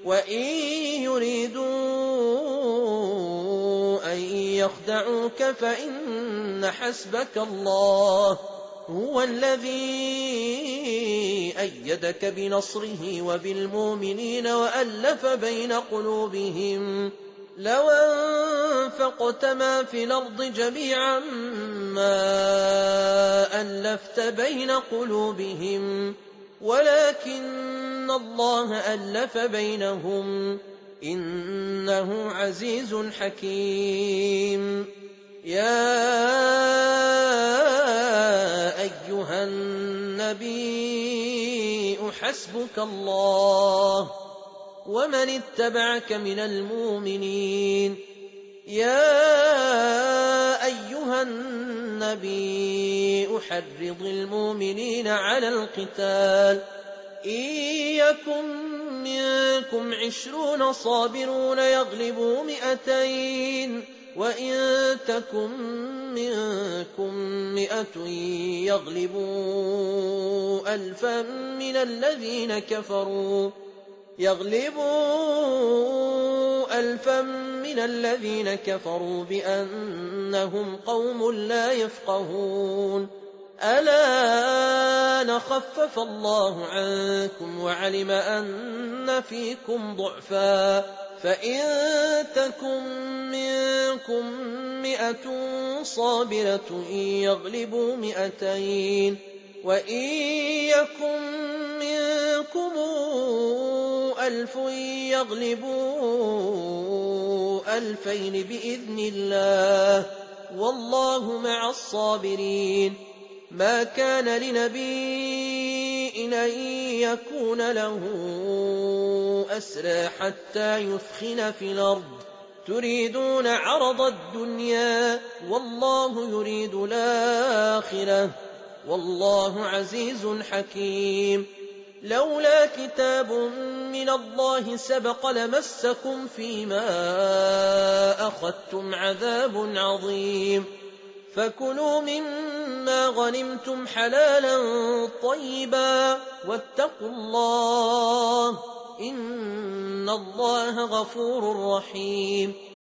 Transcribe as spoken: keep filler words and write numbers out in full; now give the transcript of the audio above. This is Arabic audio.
وإن يريدوا أن يخدعوك فإن حسبك الله هو الذي أيدك بنصره وبالمؤمنين وألف بين قلوبهم لو أنفقت ما في الأرض جميعا ما ألفت بين قلوبهم ولكن الله ألف بينهم إنه عزيز حكيم. يا أيها النبي حسبك الله ومن اتبعك من المؤمنين. يا أيها النبي حرض المؤمنين على القتال إن يكن منكم عشرون صابرون يغلبوا مئتين وإن تكن منكم مئة يغلبوا ألفا من الذين كفروا يغلبوا ألفا من الذين كفروا بأنهم قوم لا يفقهون. ألا نخفف الله عنكم وعلم أن فيكم ضعفا فإن تكن منكم مئة صابرة يغلبوا مئتين وإن يكن منكم ألف يغلبوا ألفين بإذن الله والله مع الصابرين. ما كان لنبي أن يكون له أسرى حتى يثخن في الأرض تريدون عرض الدنيا والله يريد الآخرة والله عزيز حكيم. لولا كتاب من الله سبق لمسكم فيما أخذتم عذاب عظيم فكلوا مما غنمتم حلالا طيبا واتقوا الله إن الله غفور رحيم.